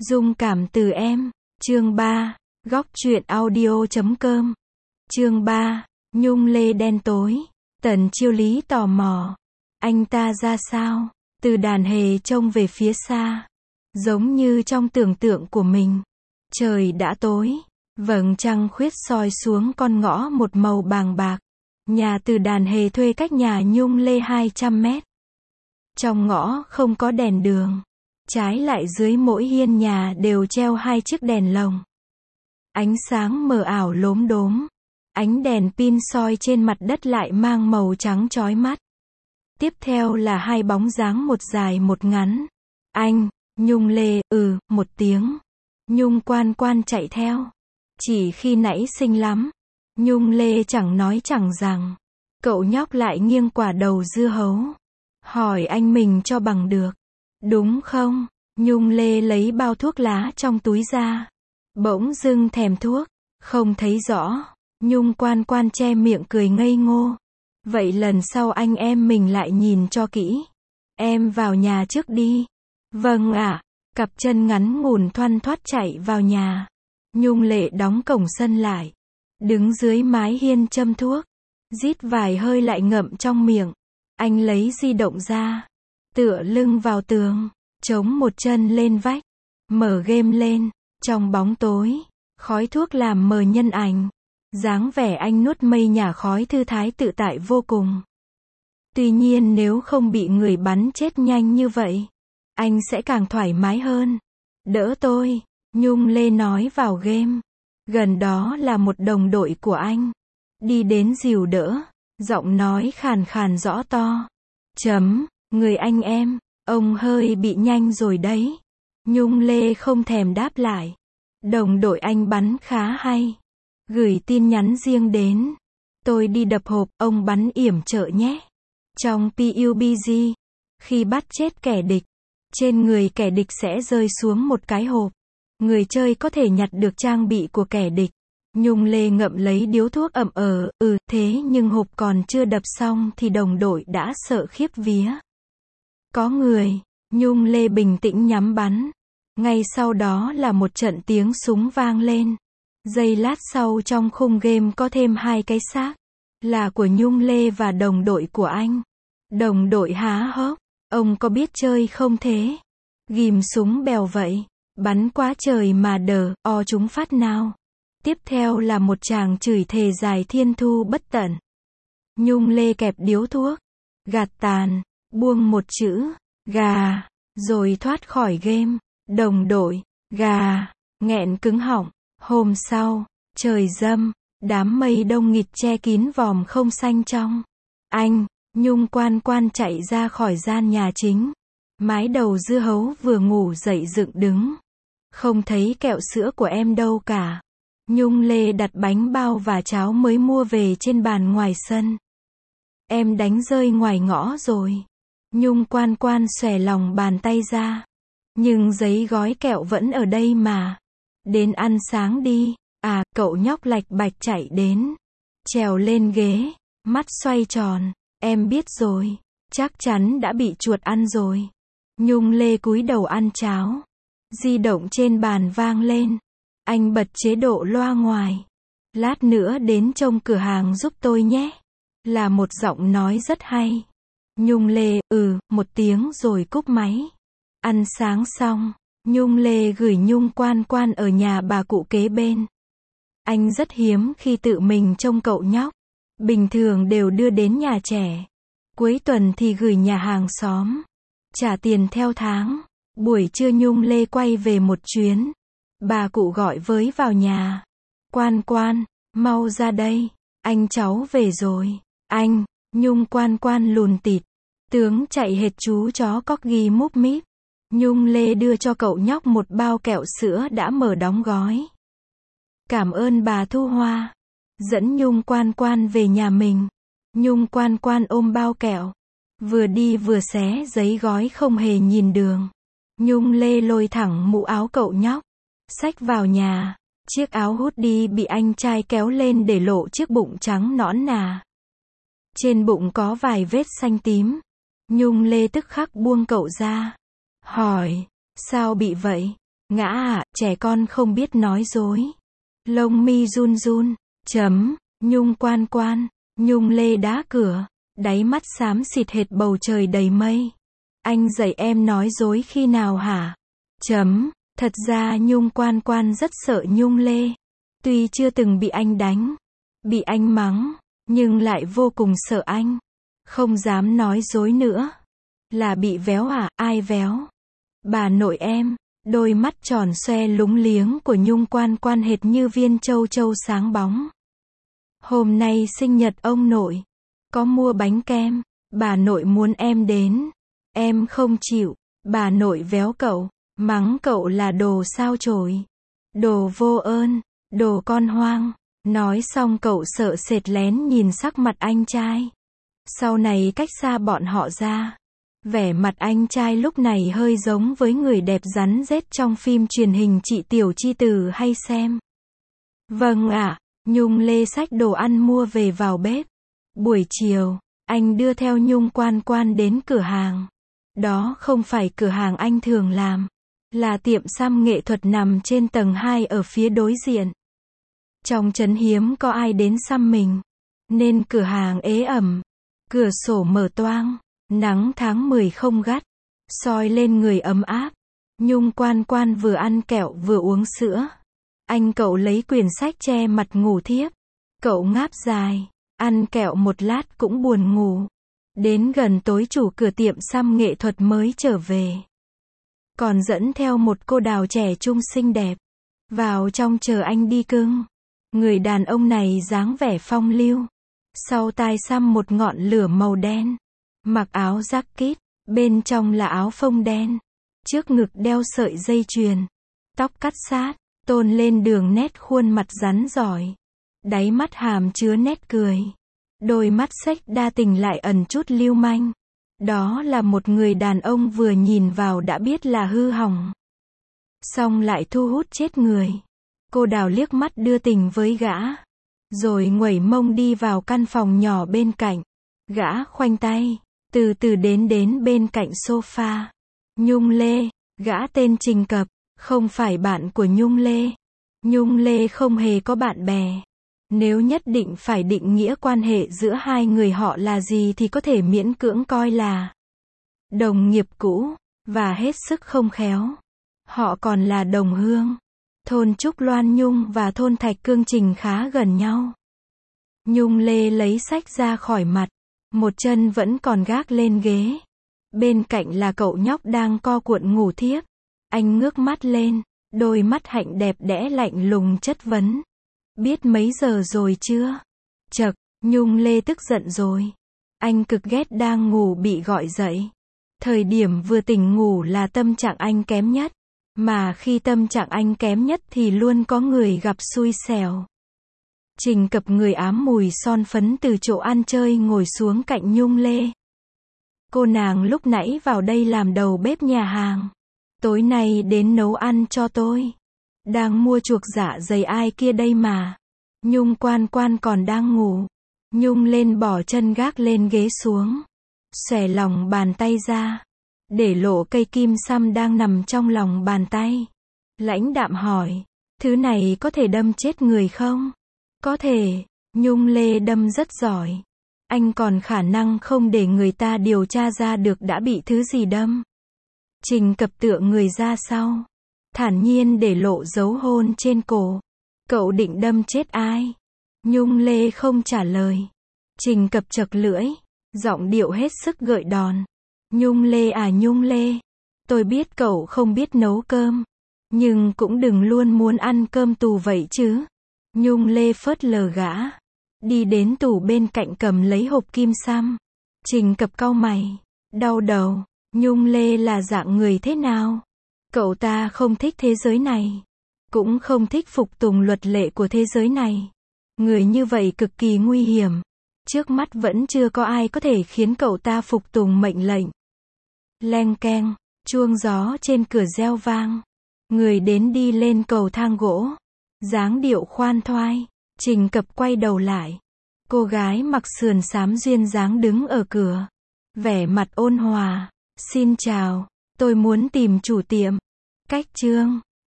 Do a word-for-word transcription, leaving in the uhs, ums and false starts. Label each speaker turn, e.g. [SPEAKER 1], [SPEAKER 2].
[SPEAKER 1] Dung cảm từ em, chương ba, góc truyện audio chấm com. Chương ba, Nhung Lê đen tối. Tần Chiêu Lý tò mò. Anh ta ra sao? Từ đàn hề trông về phía xa. Giống như trong tưởng tượng của mình. Trời đã tối. Vầng trăng khuyết soi xuống con ngõ một màu bàng bạc. Nhà Từ đàn hề thuê cách nhà Nhung Lê hai trăm mét. Trong ngõ không có đèn đường. Trái lại dưới mỗi hiên nhà đều treo hai chiếc đèn lồng. Ánh sáng mờ ảo lốm đốm. Ánh đèn pin soi trên mặt đất lại mang màu trắng chói mắt. Tiếp theo là hai bóng dáng một dài một ngắn. Anh, Nhung Lê, ừ, một tiếng. Nhung Quan Quan chạy theo. Chỉ khi nãy xinh lắm. Nhung Lê chẳng nói chẳng rằng. Cậu nhóc lại nghiêng quả đầu dưa hấu. Hỏi anh mình cho bằng được. Đúng không? Nhung Lê lấy bao thuốc lá trong túi ra. Bỗng dưng thèm thuốc. Không thấy rõ. Nhung Quan Quan che miệng cười ngây ngô. Vậy lần sau anh em mình lại nhìn cho kỹ. Em vào nhà trước đi. Vâng ạ. Cặp chân ngắn ngủn thoăn thoắt chạy vào nhà. Nhung Lê đóng cổng sân lại. Đứng dưới mái hiên châm thuốc. Rít vài hơi lại ngậm trong miệng. Anh lấy di động ra. Tựa lưng vào tường. Chống một chân lên vách. Mở game lên. Trong bóng tối. Khói thuốc làm mờ nhân ảnh. Dáng vẻ anh nuốt mây nhả khói thư thái tự tại vô cùng. Tuy nhiên nếu không bị người bắn chết nhanh như vậy, anh sẽ càng thoải mái hơn. Đỡ tôi, Nhung Lê nói vào game. Gần đó là một đồng đội của anh. Đi đến dìu đỡ, giọng nói khàn khàn rõ to. Chấm, người anh em, ông hơi bị nhanh rồi đấy. Nhung Lê không thèm đáp lại. Đồng đội anh bắn khá hay. Gửi tin nhắn riêng đến. Tôi đi đập hộp, ông bắn yểm trợ nhé. Trong pê u bê giê, khi bắt chết kẻ địch, trên người kẻ địch sẽ rơi xuống một cái hộp. Người chơi có thể nhặt được trang bị của kẻ địch. Nhung Lê ngậm lấy điếu thuốc ậm ờ, ừ, thế nhưng hộp còn chưa đập xong thì đồng đội đã sợ khiếp vía. Có người, Nhung Lê bình tĩnh nhắm bắn. Ngay sau đó là một trận tiếng súng vang lên. Giây lát sau trong khung game có thêm hai cái xác. Là của Nhung Lê và đồng đội của anh. Đồng đội há hốc. Ông có biết chơi không thế? Ghim súng bèo vậy. Bắn quá trời mà đờ, o chúng phát nào. Tiếp theo là một tràng chửi thề dài thiên thu bất tận. Nhung Lê kẹp điếu thuốc. Gạt tàn. Buông một chữ. Gà. Rồi thoát khỏi game. Đồng đội. Gà. Nghẹn cứng họng. Hôm sau, trời râm, đám mây đông nghịt che kín vòm không xanh trong. Anh, Nhung Quan Quan chạy ra khỏi gian nhà chính. Mái đầu dưa hấu vừa ngủ dậy dựng đứng. Không thấy kẹo sữa của em đâu cả. Nhung Lê đặt bánh bao và cháo mới mua về trên bàn ngoài sân. Em đánh rơi ngoài ngõ rồi. Nhung Quan Quan xòe lòng bàn tay ra. Nhưng giấy gói kẹo vẫn ở đây mà. Đến ăn sáng đi. À, cậu nhóc lạch bạch chạy đến. Trèo lên ghế. Mắt xoay tròn. Em biết rồi. Chắc chắn đã bị chuột ăn rồi. Nhung Lê cúi đầu ăn cháo. Di động trên bàn vang lên. Anh bật chế độ loa ngoài. Lát nữa đến trông cửa hàng giúp tôi nhé. Là một giọng nói rất hay. Nhung Lê, ừ, một tiếng rồi cúp máy. Ăn sáng xong. Nhung Lê gửi Nhung Quan Quan ở nhà bà cụ kế bên. Anh rất hiếm khi tự mình trông cậu nhóc. Bình thường đều đưa đến nhà trẻ. Cuối tuần thì gửi nhà hàng xóm. Trả tiền theo tháng. Buổi trưa Nhung Lê quay về một chuyến. Bà cụ gọi với vào nhà. Quan Quan, mau ra đây. Anh cháu về rồi. Anh, Nhung Quan Quan lùn tịt. Tướng chạy hệt chú chó corgi múp míp. Nhung Lê đưa cho cậu nhóc một bao kẹo sữa đã mở đóng gói. Cảm ơn bà Thu Hoa. Dẫn Nhung Quan Quan về nhà mình. Nhung Quan Quan ôm bao kẹo. Vừa đi vừa xé giấy gói không hề nhìn đường. Nhung Lê lôi thẳng mũ áo cậu nhóc. Xách vào nhà. Chiếc áo hoodie bị anh trai kéo lên để lộ chiếc bụng trắng nõn nà. Trên bụng có vài vết xanh tím. Nhung Lê tức khắc buông cậu ra. Hỏi, sao bị vậy? Ngã ạ, trẻ con không biết nói dối. Lông mi run run. Chấm. Nhung quan quan. Nhung lê đá cửa. Đáy mắt xám xịt hệt bầu trời đầy mây. Anh dạy em nói dối khi nào hả? Chấm. Thật ra Nhung quan quan rất sợ Nhung lê. Tuy chưa từng bị anh đánh, bị anh mắng, nhưng lại vô cùng sợ anh. Không dám nói dối nữa. Là bị véo à? Ai véo? Bà nội em. Đôi mắt tròn xoe lúng liếng của Nhung quan quan hệt như viên châu châu sáng bóng. Hôm nay sinh nhật ông nội. Có mua bánh kem. Bà nội muốn em đến. Em không chịu. Bà nội véo cậu. Mắng cậu là đồ sao chổi. Đồ vô ơn. Đồ con hoang. Nói xong cậu sợ sệt lén nhìn sắc mặt anh trai. Sau này cách xa bọn họ ra. Vẻ mặt anh trai lúc này hơi giống với người đẹp rắn rết trong phim truyền hình chị Tiểu Chi Từ hay xem. Vâng ạ. Nhung lê xách đồ ăn mua về vào bếp. Buổi chiều, anh đưa theo Nhung quan quan đến cửa hàng. Đó không phải cửa hàng anh thường làm. Là tiệm xăm nghệ thuật nằm trên tầng hai ở phía đối diện. Trong trấn hiếm có ai đến xăm mình. Nên cửa hàng ế ẩm. Cửa sổ mở toang. Nắng tháng mười không gắt. Soi lên người ấm áp. Nhung quan quan vừa ăn kẹo vừa uống sữa. Anh cậu lấy quyển sách che mặt ngủ thiếp. Cậu ngáp dài. Ăn kẹo một lát cũng buồn ngủ. Đến gần tối chủ cửa tiệm xăm nghệ thuật mới trở về. Còn dẫn theo một cô đào trẻ trung xinh đẹp. Vào trong chờ anh đi cưng. Người đàn ông này dáng vẻ phong lưu. Sau tai xăm một ngọn lửa màu đen. Mặc áo jacket. Bên trong là áo phông đen. Trước ngực đeo sợi dây chuyền. Tóc cắt sát. Tôn lên đường nét khuôn mặt rắn giỏi. Đáy mắt hàm chứa nét cười. Đôi mắt xếch đa tình lại ẩn chút lưu manh. Đó là một người đàn ông vừa nhìn vào đã biết là hư hỏng. Xong lại thu hút chết người. Cô đào liếc mắt đưa tình với gã. Rồi nguẩy mông đi vào căn phòng nhỏ bên cạnh. Gã khoanh tay. Từ từ đến đến bên cạnh sofa. Nhung lê. Gã tên Trình Cập. Không phải bạn của Nhung lê. Nhung lê không hề có bạn bè. Nếu nhất định phải định nghĩa quan hệ giữa hai người họ là gì thì có thể miễn cưỡng coi là đồng nghiệp cũ, và hết sức không khéo. Họ còn là đồng hương. Thôn Trúc Loan Nhung và thôn Thạch Cương Trình khá gần nhau. Nhung lê lấy sách ra khỏi mặt. Một chân vẫn còn gác lên ghế. Bên cạnh là cậu nhóc đang co cuộn ngủ thiếp. Anh ngước mắt lên. Đôi mắt hạnh đẹp đẽ lạnh lùng chất vấn. Biết mấy giờ rồi chưa? Chậc, Nhung lê tức giận rồi. Anh cực ghét đang ngủ bị gọi dậy. Thời điểm vừa tỉnh ngủ là tâm trạng anh kém nhất. Mà khi tâm trạng anh kém nhất thì luôn có người gặp xui xẻo. Trình Cập người ám mùi son phấn từ chỗ ăn chơi ngồi xuống cạnh Nhung lê. Cô nàng lúc nãy vào đây làm đầu bếp nhà hàng. Tối nay đến nấu ăn cho tôi. Đang mua chuộc dạ dày ai kia đây mà. Nhung quan quan còn đang ngủ. Nhung lên bỏ chân gác lên ghế xuống. Xòe lòng bàn tay ra. Để lộ cây kim xăm đang nằm trong lòng bàn tay. Lãnh đạm hỏi. Thứ này có thể đâm chết người không? Có thể. Nhung lê đâm rất giỏi. Anh còn khả năng không để người ta điều tra ra được đã bị thứ gì đâm. Trình Cập tựa người ra sau. Thản nhiên để lộ dấu hôn trên cổ. Cậu định đâm chết ai? Nhung lê không trả lời. Trình Cập chật lưỡi. Giọng điệu hết sức gợi đòn. Nhung lê à Nhung lê. Tôi biết cậu không biết nấu cơm. Nhưng cũng đừng luôn muốn ăn cơm tù vậy chứ. Nhung lê phớt lờ gã. Đi đến tủ bên cạnh cầm lấy hộp kim xăm. Trình Cập cau mày. Đau đầu. Nhung lê là dạng người thế nào? Cậu ta không thích thế giới này. Cũng không thích phục tùng luật lệ của thế giới này. Người như vậy cực kỳ nguy hiểm. Trước mắt vẫn chưa có ai có thể khiến cậu ta phục tùng mệnh lệnh. Leng keng, chuông gió trên cửa reo vang. Người đến đi lên cầu thang gỗ. Dáng điệu khoan thoai. Trình Cập quay đầu lại. Cô gái mặc sườn xám duyên dáng đứng ở cửa. Vẻ mặt ôn hòa. Xin chào, tôi muốn tìm chủ tiệm. Cách chương